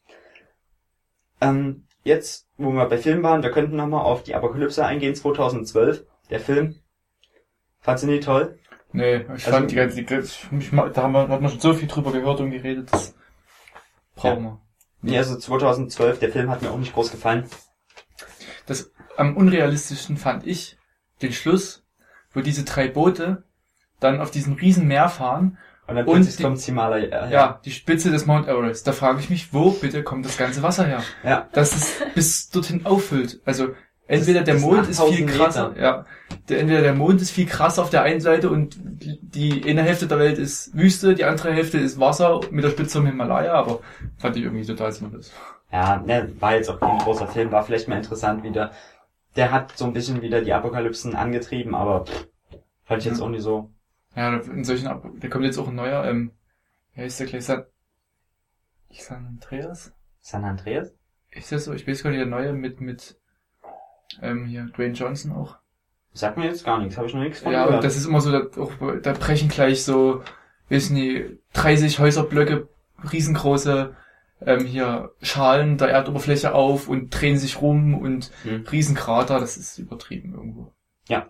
Jetzt, wo wir bei Filmen waren, wir könnten nochmal auf die Apokalypse eingehen, 2012. Der Film. Fandst du nie toll? Nee, fand da hat man schon so viel drüber gehört und geredet, das brauchen wir. Nee, also 2012, der Film hat mir auch nicht groß gefallen. Das am unrealistischsten fand ich den Schluss, wo diese 3 Boote dann auf diesem riesen Meer fahren. Und dann plötzlich kommt Himalaya. Ja, die Spitze des Mount Everest. Da frage ich mich, wo bitte kommt das ganze Wasser her? Ja. Dass es bis dorthin auffüllt. Also entweder der Mond ist viel krasser, entweder der Mond ist viel krasser auf der einen Seite und die eine Hälfte der Welt ist Wüste, die andere Hälfte ist Wasser mit der Spitze zum Himalaya, aber fand ich irgendwie total sinnlos. Ja, war jetzt auch kein großer Film, war vielleicht mal interessant wieder. Der hat so ein bisschen wieder die Apokalypsen angetrieben, aber fand ich jetzt auch nicht so. Ja, in solchen da kommt jetzt auch ein neuer, wie heißt der gleich? San Andreas? San Andreas? Ist das so? Ich weiß gar nicht, der neue mit hier, Dwayne Johnson auch. Sagt mir jetzt gar nichts, habe ich noch nichts von gehört. Ja, und das ist immer so, da brechen gleich so, weiß nicht, 30 Häuserblöcke, riesengroße, hier Schalen der Erdoberfläche auf und drehen sich rum und Riesenkrater, das ist übertrieben irgendwo. Ja,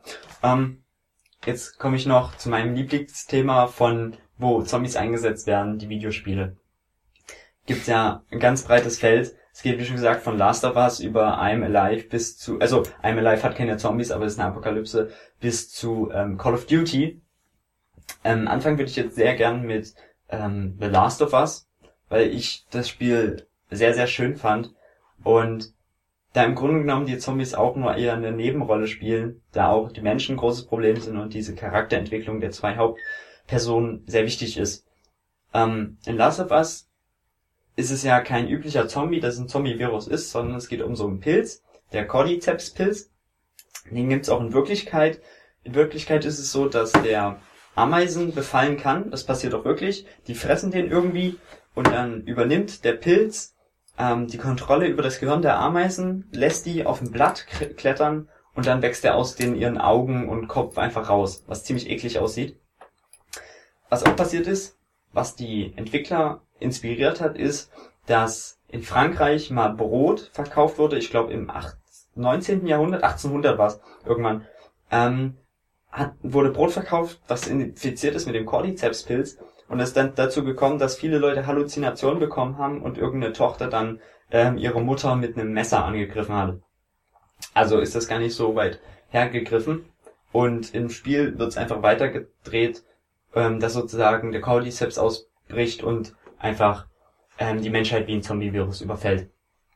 jetzt komme ich noch zu meinem Lieblingsthema von, wo Zombies eingesetzt werden, die Videospiele. Gibt's ja ein ganz breites Feld. Es geht, wie schon gesagt, von Last of Us über I'm Alive bis zu, also I'm Alive hat keine Zombies, aber ist eine Apokalypse, bis zu Call of Duty. Anfangen würde ich jetzt sehr gern mit The Last of Us, weil ich das Spiel sehr, sehr schön fand und da im Grunde genommen die Zombies auch nur eher eine Nebenrolle spielen, da auch die Menschen ein großes Problem sind und diese Charakterentwicklung der 2 Hauptpersonen sehr wichtig ist. In Last of Us ist es ja kein üblicher Zombie, das ein Zombie-Virus ist, sondern es geht um so einen Pilz, der Cordyceps-Pilz. Den gibt's auch in Wirklichkeit. In Wirklichkeit ist es so, dass der Ameisen befallen kann, das passiert auch wirklich, die fressen den irgendwie und dann übernimmt der Pilz die Kontrolle über das Gehirn der Ameisen, lässt die auf ein Blatt klettern und dann wächst er aus ihren Augen und Kopf einfach raus, was ziemlich eklig aussieht. Was auch passiert ist, was die Entwickler inspiriert hat, ist, dass in Frankreich mal Brot verkauft wurde, ich glaube im 19. Jahrhundert, 1800 war es irgendwann, wurde Brot verkauft, was infiziert ist mit dem Cordyceps-Pilz. Und es ist dann dazu gekommen, dass viele Leute Halluzinationen bekommen haben und irgendeine Tochter dann ihre Mutter mit einem Messer angegriffen hat. Also ist das gar nicht so weit hergegriffen. Und im Spiel wird es einfach weitergedreht, dass sozusagen der Cordyceps ausbricht und einfach die Menschheit wie ein Zombie-Virus überfällt.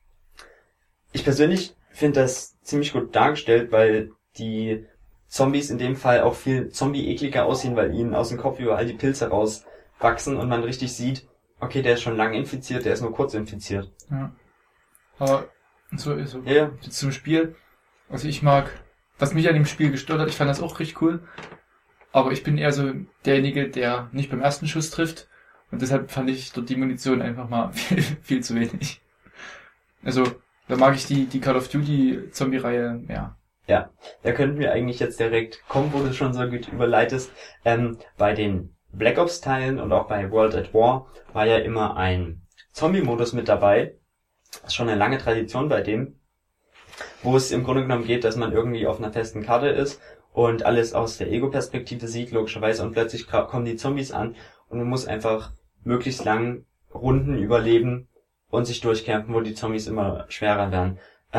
Ich persönlich finde das ziemlich gut dargestellt, weil die Zombies in dem Fall auch viel zombie-ekliger aussehen, weil ihnen aus dem Kopf überall die Pilze rauswachsen und man richtig sieht, okay, der ist schon lange infiziert, der ist nur kurz infiziert. Ja. Aber so ja. Jetzt zum Spiel. Also ich mag, was mich an dem Spiel gestört hat, ich fand das auch richtig cool, aber ich bin eher so derjenige, der nicht beim ersten Schuss trifft und deshalb fand ich dort die Munition einfach mal viel zu wenig. Also da mag ich die Call of Duty Zombie-Reihe mehr. Ja, da könnten wir eigentlich jetzt direkt kommen, wo du schon so gut überleitest. Bei den Black Ops Teilen und auch bei World at War war ja immer ein Zombie-Modus mit dabei. Das ist schon eine lange Tradition bei dem, wo es im Grunde genommen geht, dass man irgendwie auf einer festen Karte ist und alles aus der Ego-Perspektive sieht, logischerweise, und plötzlich kommen die Zombies an und man muss einfach möglichst lang Runden überleben und sich durchkämpfen, wo die Zombies immer schwerer werden.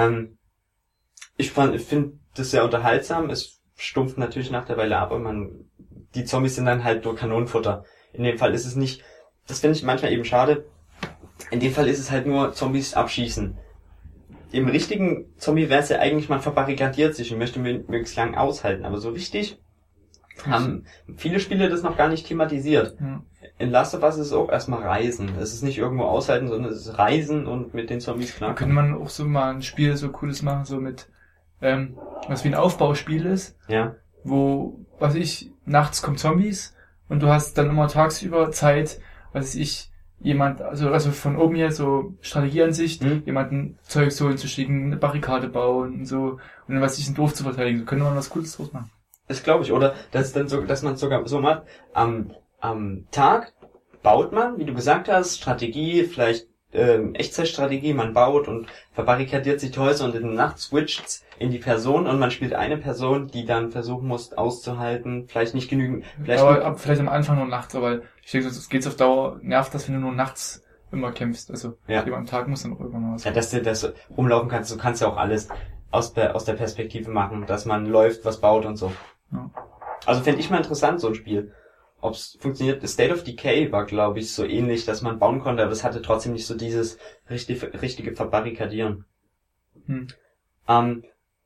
Ich finde das sehr unterhaltsam. Es stumpft natürlich nach der Weile ab und die Zombies sind dann halt nur Kanonenfutter. In dem Fall ist es nicht, das finde ich manchmal eben schade. In dem Fall ist es halt nur Zombies abschießen. Im richtigen Zombie wäre es ja eigentlich, man verbarrikadiert sich und möchte möglichst lang aushalten. Aber so richtig haben viele Spiele das noch gar nicht thematisiert. Ja. In Last of Us ist es auch erstmal Reisen. Es ist nicht irgendwo aushalten, sondern es ist Reisen und mit den Zombies klar. Da könnte man auch so mal ein Spiel so Cooles machen, so mit was wie ein Aufbauspiel ist, ja, wo, nachts kommen Zombies und du hast dann immer tagsüber Zeit, jemand, also von oben hier so Strategieansicht, jemanden Zeug holen zu schicken, eine Barrikade bauen und so, und dann ein Dorf zu verteidigen. So könnte man was Cooles draus machen. Das glaube ich, oder? Das ist dann so, dass man es sogar so macht, am Tag baut man, wie du gesagt hast, Strategie, vielleicht Echtzeitstrategie, man baut und verbarrikadiert sich die Häuser und in der Nacht switcht's in die Person und man spielt eine Person, die dann versuchen muss auszuhalten, vielleicht nicht genügend, vielleicht am Anfang nur nachts, aber ich denke, es geht's auf Dauer, nervt das, wenn du nur nachts immer kämpfst, also ja. Am Tag muss dann auch irgendwann was. Ja, dass du das rumlaufen kannst, du kannst ja auch alles aus der Perspektive machen, dass man läuft, was baut und so. Ja. Also fände ich mal interessant, so ein Spiel. Ob's funktioniert, State of Decay war, glaube ich, so ähnlich, dass man bauen konnte, aber es hatte trotzdem nicht so dieses richtige Verbarrikadieren. Nicht I'm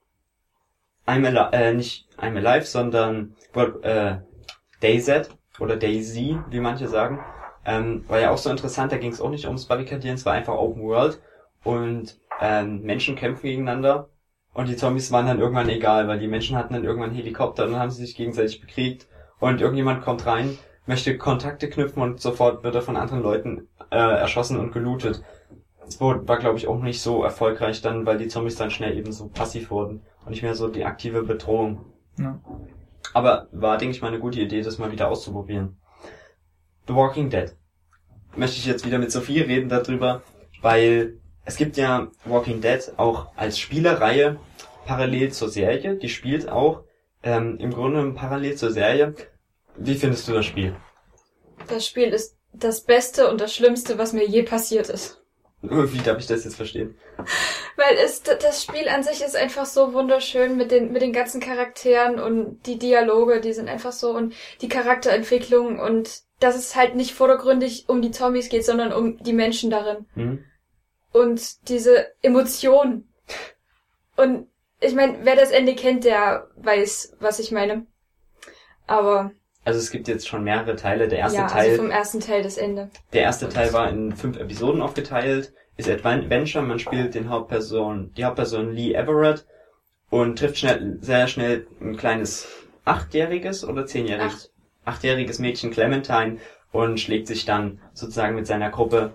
Alive, sondern DayZ oder DayZ, wie manche sagen, war ja auch so interessant, da ging es auch nicht ums Barrikadieren, es war einfach Open World und Menschen kämpfen gegeneinander und die Zombies waren dann irgendwann egal, weil die Menschen hatten dann irgendwann Helikopter und dann haben sie sich gegenseitig bekriegt. Und irgendjemand kommt rein, möchte Kontakte knüpfen und sofort wird er von anderen Leuten erschossen und gelootet. Das war, glaube ich, auch nicht so erfolgreich dann, weil die Zombies dann schnell eben so passiv wurden und nicht mehr so die aktive Bedrohung. Ja. Aber war, denke ich mal, eine gute Idee, das mal wieder auszuprobieren. The Walking Dead. Möchte ich jetzt wieder mit Sophie reden darüber, weil es gibt ja Walking Dead auch als Spielereihe parallel zur Serie. Die spielt auch im Grunde parallel zur Serie. Wie findest du das Spiel? Das Spiel ist das Beste und das Schlimmste, was mir je passiert ist. Wie darf ich das jetzt verstehen? Weil das Spiel an sich ist einfach so wunderschön mit den ganzen Charakteren und die Dialoge, die sind einfach so und die Charakterentwicklung und dass es halt nicht vordergründig um die Zombies geht, sondern um die Menschen darin. Und diese Emotionen. Und ich meine, wer das Ende kennt, der weiß, was ich meine. Aber... Also es gibt jetzt schon mehrere Teile. Der erste Teil... Ja, also vom ersten Teil das Ende. Der erste Teil war in 5 Episoden aufgeteilt, ist Adventure, man spielt die Hauptperson Lee Everett und trifft sehr schnell ein kleines 8-jähriges oder 10-jähriges? 8-jähriges Mädchen Clementine und schlägt sich dann sozusagen mit seiner Gruppe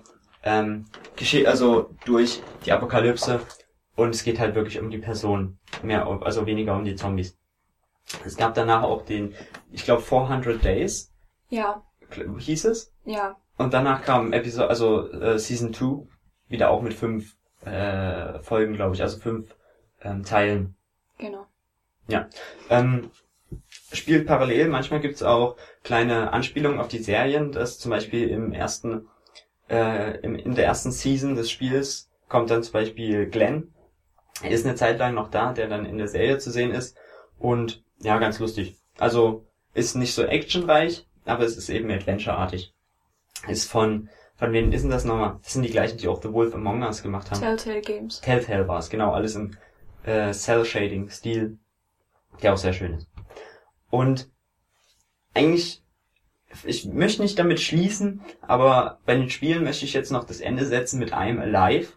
also durch die Apokalypse, und es geht halt wirklich um die Person, also weniger um die Zombies. Es gab danach auch ich glaube 400 Days. Ja. Hieß es? Ja. Und danach kam Season 2, wieder auch mit 5 Folgen, glaube ich, also 5 Teilen. Genau. Ja. Spielt parallel, manchmal gibt's auch kleine Anspielungen auf die Serien, dass zum Beispiel in der ersten Season des Spiels kommt dann zum Beispiel Glenn. Er ist eine Zeit lang noch da, der dann in der Serie zu sehen ist, und ja, ganz lustig. Also ist nicht so actionreich, aber es ist eben adventureartig. Ist von wem ist denn das nochmal? Das sind die gleichen, die auch The Wolf Among Us gemacht haben. Telltale Games. Telltale war es, genau, alles im Cell-Shading-Stil, der auch sehr schön ist. Und eigentlich, ich möchte nicht damit schließen, aber bei den Spielen möchte ich jetzt noch das Ende setzen mit I'm Alive.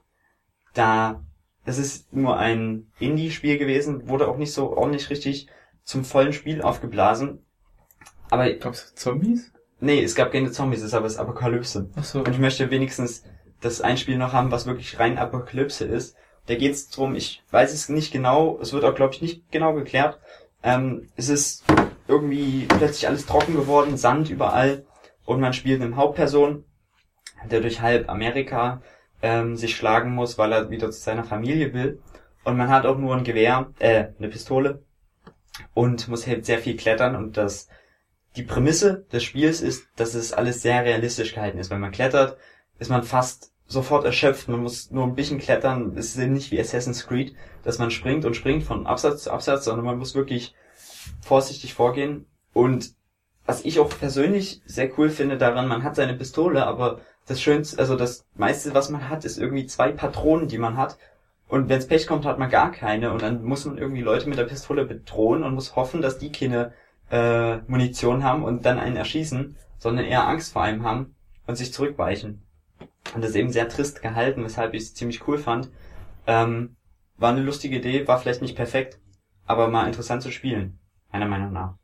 Das ist nur ein Indie-Spiel gewesen, wurde auch nicht so ordentlich richtig zum vollen Spiel aufgeblasen. Aber gab's Zombies? Nee, es gab keine Zombies, es ist aber das Apokalypse. Ach so. Und ich möchte wenigstens das ein Spiel noch haben, was wirklich rein Apokalypse ist. Da geht's drum, ich weiß es nicht genau, es wird auch, glaube ich, nicht genau geklärt. Es ist irgendwie plötzlich alles trocken geworden, Sand überall, und man spielt eine Hauptperson, der durch halb Amerika sich schlagen muss, weil er wieder zu seiner Familie will. Und man hat auch nur ein Gewehr, eine Pistole, und muss halt sehr viel klettern, und die Prämisse des Spiels ist, dass es alles sehr realistisch gehalten ist. Wenn man klettert, ist man fast sofort erschöpft, man muss nur ein bisschen klettern. Es ist eben nicht wie Assassin's Creed, dass man springt von Absatz zu Absatz, sondern man muss wirklich vorsichtig vorgehen. Und was ich auch persönlich sehr cool finde daran, man hat seine Pistole, aber das Schönste, also das meiste, was man hat, ist irgendwie 2 Patronen, die man hat. Und wenn's Pech kommt, hat man gar keine, und dann muss man irgendwie Leute mit der Pistole bedrohen und muss hoffen, dass die keine Munition haben und dann einen erschießen, sondern eher Angst vor einem haben und sich zurückweichen. Und das ist eben sehr trist gehalten, weshalb ich es ziemlich cool fand. War eine lustige Idee, war vielleicht nicht perfekt, aber mal interessant zu spielen, meiner Meinung nach.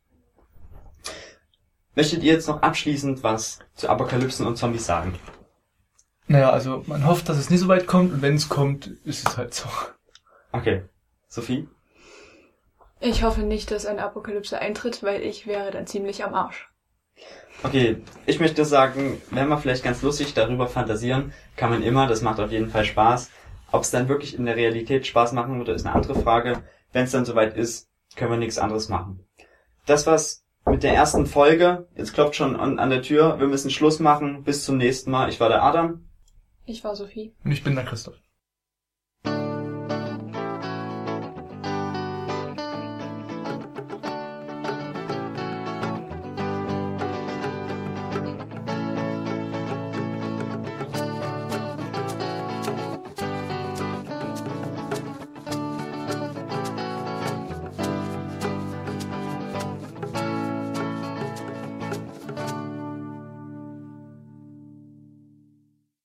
Möchtet ihr jetzt noch abschließend was zu Apokalypsen und Zombies sagen? Naja, also man hofft, dass es nicht so weit kommt, und wenn es kommt, ist es halt so. Okay. Sophie? Ich hoffe nicht, dass eine Apokalypse eintritt, weil ich wäre dann ziemlich am Arsch. Okay, ich möchte sagen, wenn wir vielleicht ganz lustig darüber fantasieren, kann man immer, das macht auf jeden Fall Spaß. Ob es dann wirklich in der Realität Spaß machen würde, ist eine andere Frage. Wenn es dann soweit ist, können wir nichts anderes machen. Das war's mit der ersten Folge. Jetzt klopft schon an der Tür. Wir müssen Schluss machen. Bis zum nächsten Mal. Ich war der Adam. Ich war Sophie. Und ich bin der Christoph.